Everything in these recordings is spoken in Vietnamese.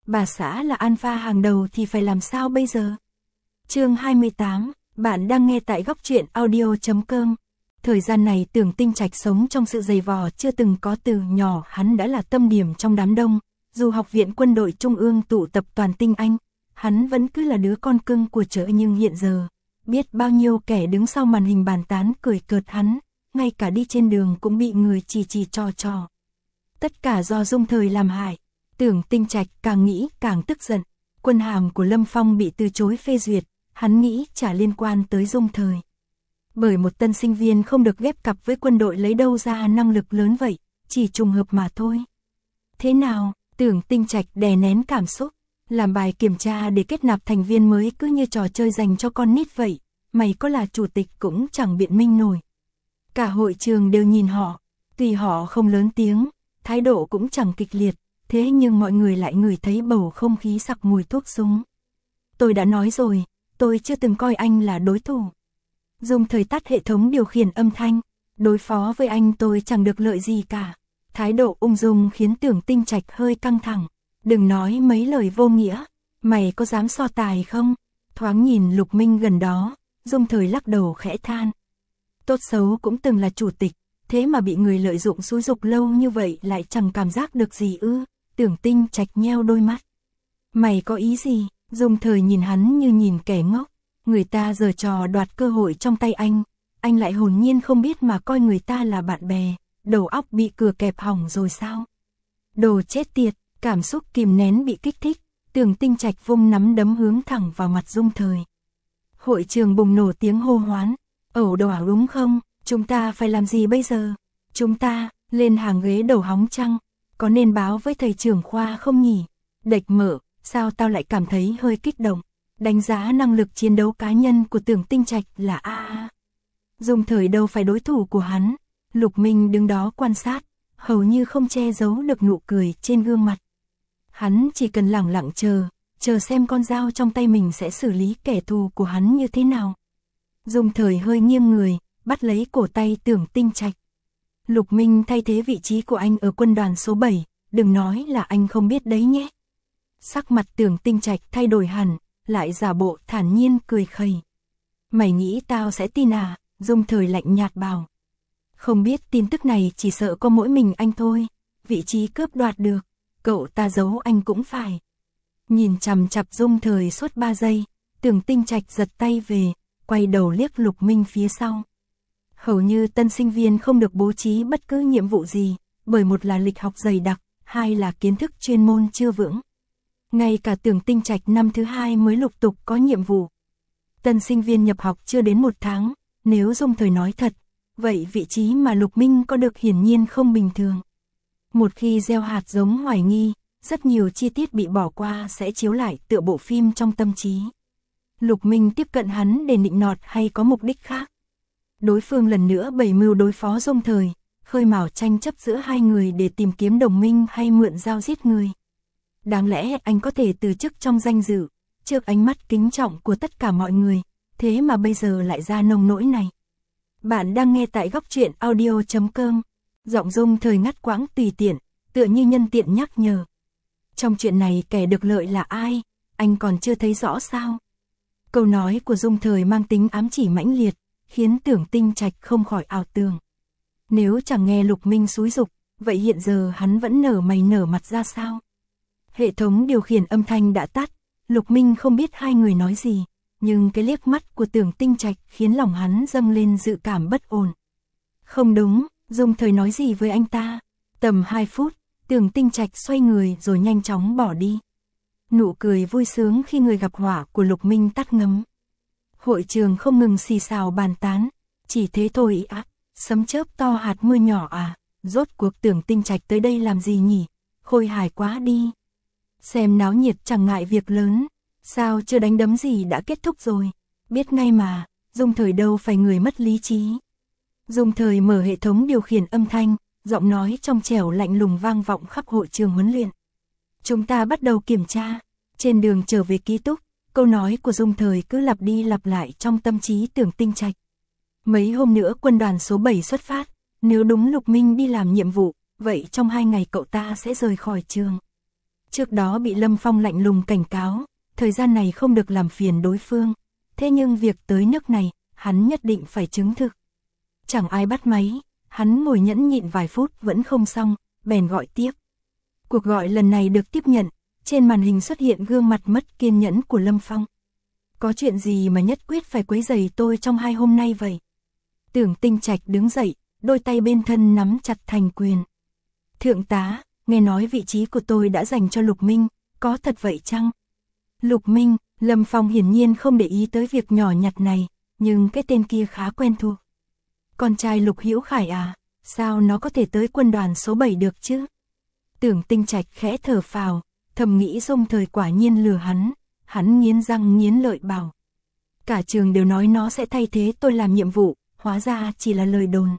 bà xã là alpha hàng đầu thì phải làm sao bây giờ? Chương 28, bạn đang nghe tại góc truyện audio.com. Thời gian này Tưởng Tinh Trạch sống trong sự dày vò chưa từng có, từ nhỏ hắn đã là tâm điểm trong đám đông, dù học viện quân đội trung ương tụ tập toàn tinh anh, hắn vẫn cứ là đứa con cưng của chợ, nhưng hiện giờ, biết bao nhiêu kẻ đứng sau màn hình bàn tán cười cợt hắn, ngay cả đi trên đường cũng bị người chỉ trò. Tất cả do Dung Thời làm hại. Tưởng Tinh Trạch càng nghĩ càng tức giận, quân hàm của Lâm Phong bị từ chối phê duyệt, hắn nghĩ chả liên quan tới Dung Thời. Bởi một tân sinh viên không được ghép cặp với quân đội lấy đâu ra năng lực lớn vậy, chỉ trùng hợp mà thôi. Thế nào, Tưởng Tinh Trạch đè nén cảm xúc, làm bài kiểm tra để kết nạp thành viên mới cứ như trò chơi dành cho con nít vậy, mày có là chủ tịch cũng chẳng biện minh nổi. Cả hội trường đều nhìn họ, tuy họ không lớn tiếng, thái độ cũng chẳng kịch liệt, thế nhưng mọi người lại ngửi thấy bầu không khí sặc mùi thuốc súng. Tôi đã nói rồi, tôi chưa từng coi anh là đối thủ. Dung Thời tắt hệ thống điều khiển âm thanh, đối phó với anh tôi chẳng được lợi gì cả. Thái độ ung dung khiến Tưởng Tinh Trạch hơi căng thẳng. Đừng nói mấy lời vô nghĩa, mày có dám so tài không? Thoáng nhìn Lục Minh gần đó, Dung Thời lắc đầu khẽ than. Tốt xấu cũng từng là chủ tịch, thế mà bị người lợi dụng xúi giục lâu như vậy lại chẳng cảm giác được gì ư? Tưởng Tinh Trạch nheo đôi mắt. Mày có ý gì? Dung Thời nhìn hắn như nhìn kẻ ngốc. Người ta giở trò đoạt cơ hội trong tay anh lại hồn nhiên không biết mà coi người ta là bạn bè, đầu óc bị cửa kẹp hỏng rồi sao? Đồ chết tiệt, cảm xúc kìm nén bị kích thích, Tưởng Tinh Trạch vung nắm đấm hướng thẳng vào mặt Dung Thời. Hội trường bùng nổ tiếng hô hoán, ẩu đả đúng không? Chúng ta phải làm gì bây giờ? Chúng ta, lên hàng ghế đầu hóng trăng, có nên báo với thầy trưởng khoa không nhỉ? Đệch mở, sao tao lại cảm thấy hơi kích động? Đánh giá năng lực chiến đấu cá nhân của Tưởng Tinh Trạch là A. Dung Thời đâu phải đối thủ của hắn. Lục Minh đứng đó quan sát, hầu như không che giấu được nụ cười trên gương mặt. Hắn chỉ cần lẳng lặng chờ xem con dao trong tay mình sẽ xử lý kẻ thù của hắn như thế nào. Dung Thời hơi nghiêng người, bắt lấy cổ tay Tưởng Tinh Trạch. Lục Minh thay thế vị trí của anh ở quân đoàn số 7, đừng nói là anh không biết đấy nhé. Sắc mặt Tưởng Tinh Trạch thay đổi hẳn, lại giả bộ thản nhiên cười khẩy. Mày nghĩ tao sẽ tin à? Dung Thời lạnh nhạt bảo. Không biết tin tức này chỉ sợ có mỗi mình anh thôi, vị trí cướp đoạt được, cậu ta giấu anh cũng phải. Nhìn chằm chằm Dung Thời suốt 3 giây, Tưởng Tinh Trạch giật tay về, quay đầu liếc Lục Minh phía sau. Hầu như tân sinh viên không được bố trí bất cứ nhiệm vụ gì, bởi một là lịch học dày đặc, hai là kiến thức chuyên môn chưa vững. Ngay cả Tưởng Tinh Trạch năm thứ 2 mới lục tục có nhiệm vụ. Tân sinh viên nhập học chưa đến 1 tháng, nếu Dung Thời nói thật, vậy vị trí mà Lục Minh có được hiển nhiên không bình thường. Một khi gieo hạt giống hoài nghi, rất nhiều chi tiết bị bỏ qua sẽ chiếu lại tựa bộ phim trong tâm trí. Lục Minh tiếp cận hắn để nịnh nọt hay có mục đích khác? Đối phương lần nữa bày mưu đối phó Dung Thời, khơi mào tranh chấp giữa hai người để tìm kiếm đồng minh hay mượn dao giết người. Đáng lẽ anh có thể từ chức trong danh dự, trước ánh mắt kính trọng của tất cả mọi người, thế mà bây giờ lại ra nông nỗi này. Bạn đang nghe tại góc truyện audio.com, giọng Dung Thời ngắt quãng tùy tiện, tựa như nhân tiện nhắc nhở. Trong chuyện này kẻ được lợi là ai, anh còn chưa thấy rõ sao? Câu nói của Dung Thời mang tính ám chỉ mãnh liệt, khiến Tưởng Tinh Trạch không khỏi ảo tưởng. Nếu chẳng nghe Lục Minh xúi giục, vậy hiện giờ hắn vẫn nở mày nở mặt ra sao? Hệ thống điều khiển âm thanh đã tắt, Lục Minh không biết hai người nói gì, nhưng cái liếc mắt của Tưởng Tinh Trạch khiến lòng hắn dâng lên dự cảm bất ổn. Không đúng, Dung Thời nói gì với anh ta? Tầm 2 phút, Tưởng Tinh Trạch xoay người rồi nhanh chóng bỏ đi. Nụ cười vui sướng khi người gặp họa của Lục Minh tắt ngấm. Hội trường không ngừng xì xào bàn tán, chỉ thế thôi á, sấm chớp to hạt mưa nhỏ à, rốt cuộc Tưởng Tinh Trạch tới đây làm gì nhỉ, khôi hài quá đi. Xem náo nhiệt chẳng ngại việc lớn, sao chưa đánh đấm gì đã kết thúc rồi, biết ngay mà, Dung Thời đâu phải người mất lý trí. Dung Thời mở hệ thống điều khiển âm thanh, giọng nói trong trẻo lạnh lùng vang vọng khắp hội trường huấn luyện. Chúng ta bắt đầu kiểm tra. Trên đường trở về ký túc, câu nói của Dung Thời cứ lặp đi lặp lại trong tâm trí Tưởng Tinh Trạch. Mấy hôm nữa quân đoàn số 7 xuất phát, nếu đúng Lục Minh đi làm nhiệm vụ, vậy trong 2 ngày cậu ta sẽ rời khỏi trường. Trước đó bị Lâm Phong lạnh lùng cảnh cáo, thời gian này không được làm phiền đối phương. Thế nhưng việc tới nước này, hắn nhất định phải chứng thực. Chẳng ai bắt máy, hắn ngồi nhẫn nhịn vài phút vẫn không xong, bèn gọi tiếp. Cuộc gọi lần này được tiếp nhận, trên màn hình xuất hiện gương mặt mất kiên nhẫn của Lâm Phong. Có chuyện gì mà nhất quyết phải quấy rầy tôi trong 2 hôm nay vậy? Tưởng Tinh Trạch đứng dậy, đôi tay bên thân nắm chặt thành quyền. Thượng tá, nghe nói vị trí của tôi đã dành cho Lục Minh, có thật vậy chăng? Lục Minh, Lâm Phong hiển nhiên không để ý tới việc nhỏ nhặt này, nhưng cái tên kia khá quen thuộc. Con trai Lục Hữu Khải à, sao nó có thể tới quân đoàn số 7 được chứ? Tưởng Tinh Trạch khẽ thở phào, thầm nghĩ Dung Thời quả nhiên lừa hắn nghiến răng nghiến lợi bảo. Cả trường đều nói nó sẽ thay thế tôi làm nhiệm vụ, hóa ra chỉ là lời đồn.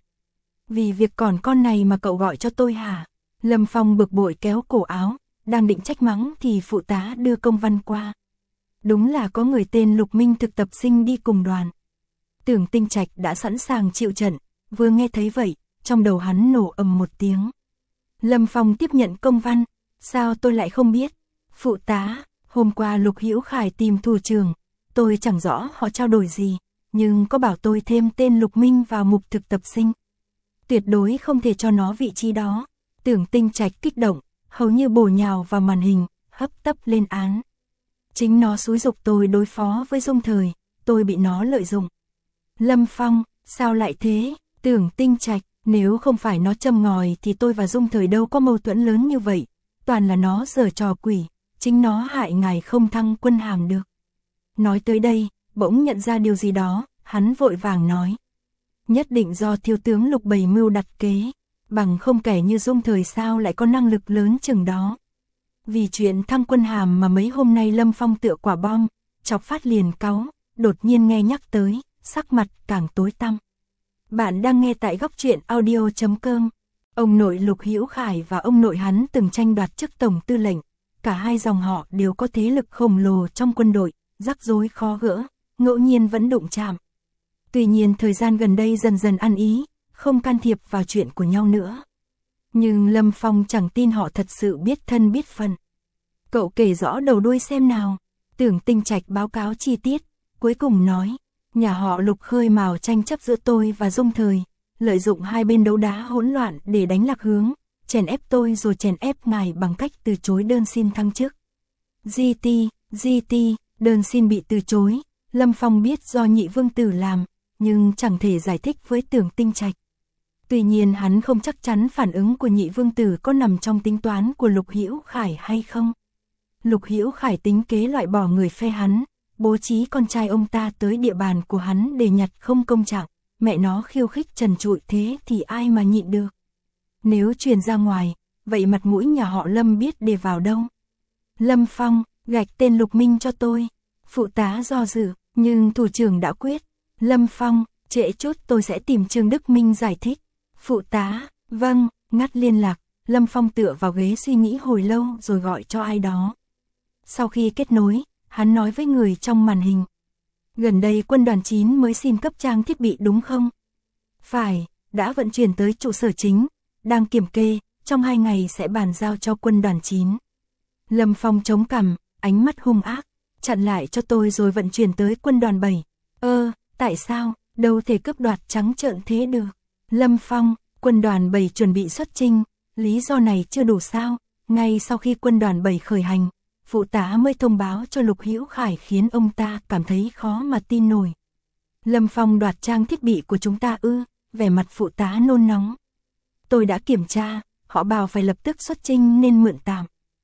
Vì việc còn con này mà cậu gọi cho tôi hả? Lâm Phong bực bội kéo cổ áo, đang định trách mắng thì phụ tá đưa công văn qua. Đúng là có người tên Lục Minh thực tập sinh đi cùng đoàn. Tưởng Tinh Trạch đã sẵn sàng chịu trận, vừa nghe thấy vậy, trong đầu hắn nổ ầm một tiếng. Lâm Phong tiếp nhận công văn, sao tôi lại không biết? Phụ tá, hôm qua Lục Hữu Khải tìm thủ trưởng, tôi chẳng rõ họ trao đổi gì, nhưng có bảo tôi thêm tên Lục Minh vào mục thực tập sinh. Tuyệt đối không thể cho nó vị trí đó. Tưởng Tinh Trạch kích động, hầu như bổ nhào vào màn hình, hấp tấp lên án. Chính nó xúi giục tôi đối phó với Dung Thời, tôi bị nó lợi dụng. Lâm Phong, sao lại thế? Tưởng Tinh Trạch, nếu không phải nó châm ngòi thì tôi và Dung Thời đâu có mâu thuẫn lớn như vậy. Toàn là nó giở trò quỷ, chính nó hại ngài không thăng quân hàm được. Nói tới đây, bỗng nhận ra điều gì đó, hắn vội vàng nói. Nhất định do thiếu tướng Lục bày mưu đặt kế, bằng không kẻ như Dung Thời sao lại có năng lực lớn chừng đó. Vì chuyện thăng quân hàm mà mấy hôm nay Lâm Phong tựa quả bom, chọc phát liền cáu, đột nhiên nghe nhắc tới, sắc mặt càng tối tăm. Bạn đang nghe tại góc truyện audio.com. Ông nội Lục Hữu Khải và ông nội hắn từng tranh đoạt chức tổng tư lệnh, cả hai dòng họ đều có thế lực khổng lồ trong quân đội, rắc rối khó gỡ, ngẫu nhiên vẫn đụng chạm. Tuy nhiên thời gian gần đây dần dần ăn ý, không can thiệp vào chuyện của nhau nữa. Nhưng Lâm Phong chẳng tin họ thật sự biết thân biết phận. Cậu kể rõ đầu đuôi xem nào. Tưởng Tinh Trạch báo cáo chi tiết, cuối cùng nói, nhà họ Lục khơi mào tranh chấp giữa tôi và Dung Thời, lợi dụng hai bên đấu đá hỗn loạn để đánh lạc hướng, chèn ép tôi rồi chèn ép ngài bằng cách từ chối đơn xin thăng chức. GT, đơn xin bị từ chối, Lâm Phong biết do Nhị Vương Tử làm, nhưng chẳng thể giải thích với Tưởng Tinh Trạch. Tuy nhiên hắn không chắc chắn phản ứng của Nhị Vương Tử có nằm trong tính toán của Lục Hữu Khải hay không. Lục Hữu Khải tính kế loại bỏ người phe hắn, bố trí con trai ông ta tới địa bàn của hắn để nhặt không công trạng, mẹ nó khiêu khích trần trụi thế thì ai mà nhịn được. Nếu truyền ra ngoài, vậy mặt mũi nhà họ Lâm biết để vào đâu. Lâm Phong, gạch tên Lục Minh cho tôi. Phụ tá do dự, nhưng thủ trưởng đã quyết. Lâm Phong, trễ chút tôi sẽ tìm Trương Đức Minh giải thích. Phụ tá, vâng, ngắt liên lạc, Lâm Phong tựa vào ghế suy nghĩ hồi lâu rồi gọi cho ai đó. Sau khi kết nối, hắn nói với người trong màn hình. Gần đây quân đoàn 9 mới xin cấp trang thiết bị đúng không? Phải, đã vận chuyển tới trụ sở chính, đang kiểm kê, trong 2 ngày sẽ bàn giao cho quân đoàn 9. Lâm Phong chống cằm, ánh mắt hung ác, chặn lại cho tôi rồi vận chuyển tới quân đoàn 7. Tại sao, đâu thể cướp đoạt trắng trợn thế được? Lâm Phong, quân đoàn 7 chuẩn bị xuất chinh, lý do này chưa đủ sao? Ngay sau khi quân đoàn 7 khởi hành, phụ tá mới thông báo cho Lục Hữu Khải khiến ông ta cảm thấy khó mà tin nổi. Lâm Phong đoạt trang thiết bị của chúng ta ư? Vẻ mặt phụ tá nôn nóng. Tôi đã kiểm tra, họ bảo phải lập tức xuất chinh nên mượn tạm.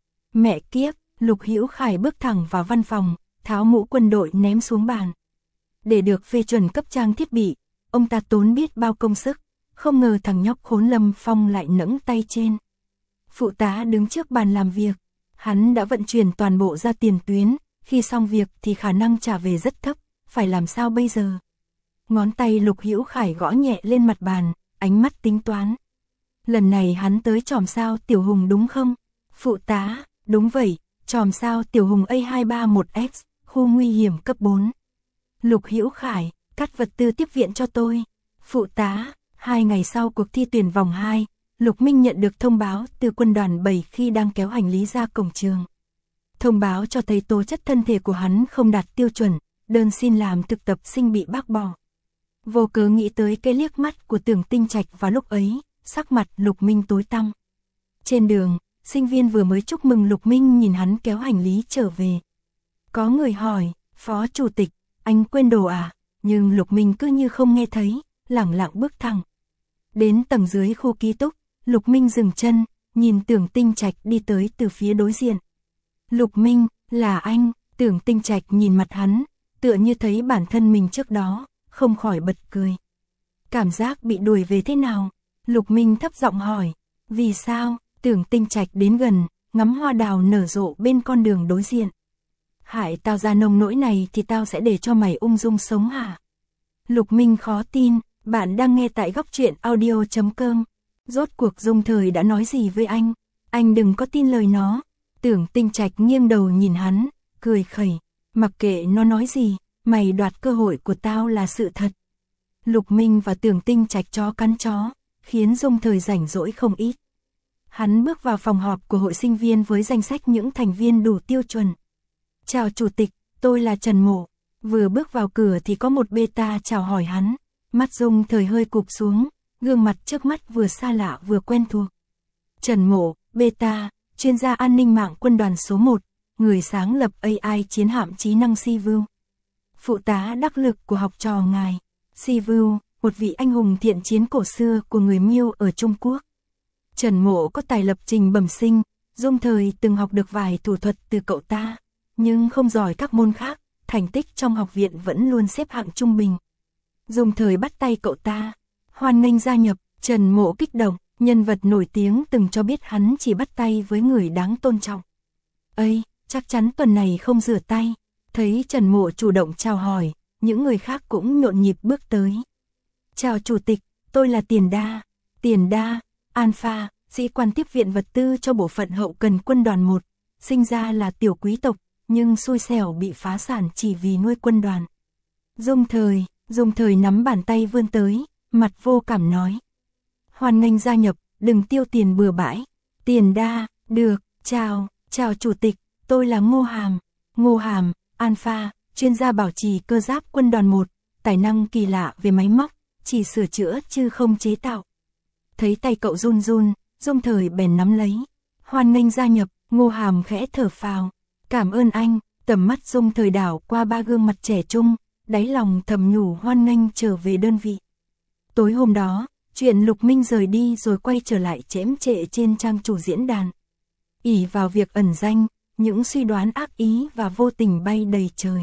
Mẹ kiếp, Lục Hữu Khải bước thẳng vào văn phòng, tháo mũ quân đội ném xuống bàn. Để được phê chuẩn cấp trang thiết bị, ông ta tốn biết bao công sức, không ngờ thằng nhóc khốn Lâm Phong lại nẫng tay trên. Phụ tá đứng trước bàn làm việc, hắn đã vận chuyển toàn bộ ra tiền tuyến, khi xong việc thì khả năng trả về rất thấp, phải làm sao bây giờ? Ngón tay Lục Hữu Khải gõ nhẹ lên mặt bàn, ánh mắt tính toán. Lần này hắn tới chòm sao Tiểu Hùng đúng không? Phụ tá, đúng vậy, chòm sao Tiểu Hùng A231X, khu nguy hiểm cấp 4. Lục Hữu Khải, cắt vật tư tiếp viện cho tôi. Phụ tá, 2 ngày sau cuộc thi tuyển vòng 2, Lục Minh nhận được thông báo từ quân đoàn 7 khi đang kéo hành lý ra cổng trường. Thông báo cho thấy tố chất thân thể của hắn không đạt tiêu chuẩn, đơn xin làm thực tập sinh bị bác bỏ. Vô cớ nghĩ tới cái liếc mắt của Tưởng Tinh Trạch vào lúc ấy, sắc mặt Lục Minh tối tăm. Trên đường, sinh viên vừa mới chúc mừng Lục Minh nhìn hắn kéo hành lý trở về. Có người hỏi, Phó Chủ tịch, anh quên đồ à? Nhưng Lục Minh cứ như không nghe thấy, lẳng lặng bước thẳng. Đến tầng dưới khu ký túc, Lục Minh dừng chân, nhìn Tưởng Tinh Trạch đi tới từ phía đối diện. Lục Minh, là anh, Tưởng Tinh Trạch nhìn mặt hắn, tựa như thấy bản thân mình trước đó, không khỏi bật cười. Cảm giác bị đuổi về thế nào? Lục Minh thấp giọng hỏi. Vì sao? Tưởng Tinh Trạch đến gần, ngắm hoa đào nở rộ bên con đường đối diện. Hại tao ra nông nỗi này thì tao sẽ để cho mày ung dung sống hả? Lục Minh khó tin, bạn đang nghe tại góc truyện audio.com. Rốt cuộc Dung Thời đã nói gì với anh đừng có tin lời nó. Tưởng Tinh Trạch nghiêng đầu nhìn hắn, cười khẩy, mặc kệ nó nói gì, mày đoạt cơ hội của tao là sự thật. Lục Minh và Tưởng Tinh Trạch chó cắn chó, khiến Dung Thời rảnh rỗi không ít. Hắn bước vào phòng họp của hội sinh viên với danh sách những thành viên đủ tiêu chuẩn. Chào Chủ tịch, tôi là Trần Mộ. Vừa bước vào cửa thì có một beta chào hỏi hắn. Mắt Dung Thời hơi cụp xuống, gương mặt trước mắt vừa xa lạ vừa quen thuộc. Trần Mộ, beta, chuyên gia an ninh mạng quân đoàn số 1, người sáng lập AI chiến hạm trí năng Sivu. Phụ tá đắc lực của học trò ngài. Sivu, một vị anh hùng thiện chiến cổ xưa của người Miêu ở Trung Quốc. Trần Mộ có tài lập trình bẩm sinh, Dung Thời từng học được vài thủ thuật từ cậu ta, nhưng không giỏi các môn khác, thành tích trong học viện vẫn luôn xếp hạng trung bình. Dung Thời bắt tay cậu ta, hoan nghênh gia nhập. Trần Mộ kích động, nhân vật nổi tiếng từng cho biết hắn chỉ bắt tay với người đáng tôn trọng. Ây, chắc chắn tuần này không rửa tay. Thấy Trần Mộ chủ động chào hỏi, những người khác cũng nhộn nhịp bước tới. Chào Chủ tịch, tôi là Tiền Đa. Tiền Đa, Alpha, sĩ quan tiếp viện vật tư cho bộ phận hậu cần quân đoàn 1, sinh ra là tiểu quý tộc, nhưng xui xẻo bị phá sản chỉ vì nuôi quân đoàn. Dung Thời nắm bàn tay vươn tới, mặt vô cảm nói. Hoan nghênh gia nhập, đừng tiêu tiền bừa bãi. Tiền Đa, được, chào Chủ tịch, tôi là Ngô Hàm, Alpha, chuyên gia bảo trì cơ giáp quân đoàn 1, tài năng kỳ lạ về máy móc, chỉ sửa chữa chứ không chế tạo. Thấy tay cậu run run, Dung Thời bèn nắm lấy. Hoan nghênh gia nhập, Ngô Hàm khẽ thở phào. Cảm ơn anh, tầm mắt Dung Thời đảo qua ba gương mặt trẻ trung, đáy lòng thầm nhủ hoan nghênh trở về đơn vị. Tối hôm đó, chuyện Lục Minh rời đi rồi quay trở lại chễm chệ trên trang chủ diễn đàn. Ỷ vào việc ẩn danh, những suy đoán ác ý và vô tình bay đầy trời.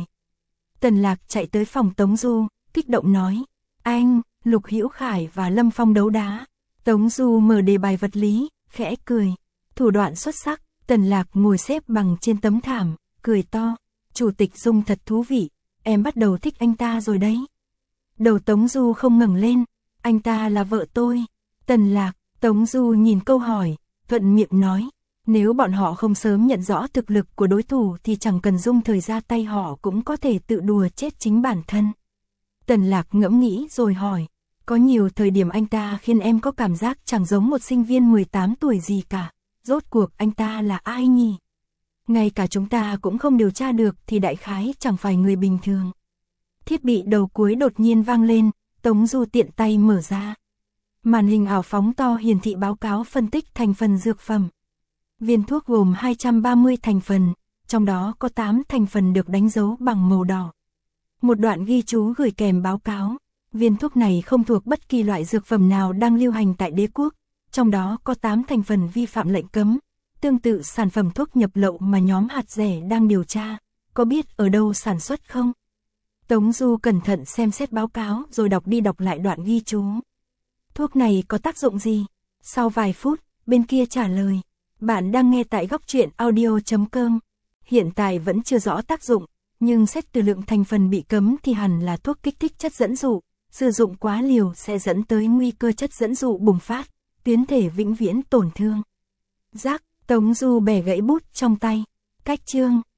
Tần Lạc chạy tới phòng Tống Du, kích động nói. Anh, Lục Hữu Khải và Lâm Phong đấu đá. Tống Du mở đề bài vật lý, khẽ cười. Thủ đoạn xuất sắc. Tần Lạc ngồi xếp bằng trên tấm thảm, cười to. Chủ tịch Dung thật thú vị, em bắt đầu thích anh ta rồi đấy. Đầu Tống Du không ngẩng lên. Anh ta là vợ tôi. Tần Lạc, Tống Du nhìn câu hỏi, thuận miệng nói. Nếu bọn họ không sớm nhận rõ thực lực của đối thủ thì chẳng cần Dung Thời ra tay họ cũng có thể tự đùa chết chính bản thân. Tần Lạc ngẫm nghĩ rồi hỏi. Có nhiều thời điểm anh ta khiến em có cảm giác chẳng giống một sinh viên 18 tuổi gì cả. Rốt cuộc anh ta là ai nhỉ? Ngay cả chúng ta cũng không điều tra được thì đại khái chẳng phải người bình thường. Thiết bị đầu cuối đột nhiên vang lên, Tống Du tiện tay mở ra. Màn hình ảo phóng to hiển thị báo cáo phân tích thành phần dược phẩm. Viên thuốc gồm 230 thành phần, trong đó có 8 thành phần được đánh dấu bằng màu đỏ. Một đoạn ghi chú gửi kèm báo cáo. Viên thuốc này không thuộc bất kỳ loại dược phẩm nào đang lưu hành tại đế quốc, trong đó có 8 thành phần vi phạm lệnh cấm, tương tự sản phẩm thuốc nhập lậu mà nhóm hạt rẻ đang điều tra, có biết ở đâu sản xuất không? Tống Du cẩn thận xem xét báo cáo rồi đọc đi đọc lại đoạn ghi chú. Thuốc này có tác dụng gì? Sau vài phút, bên kia trả lời, bạn đang nghe tại góc truyện audio.com. Hiện tại vẫn chưa rõ tác dụng, nhưng xét từ lượng thành phần bị cấm thì hẳn là thuốc kích thích chất dẫn dụ, sử dụng quá liều sẽ dẫn tới nguy cơ chất dẫn dụ bùng phát, tuyến thể vĩnh viễn tổn thương. Rắc, Tống Du bẻ gãy bút trong tay. Cách chương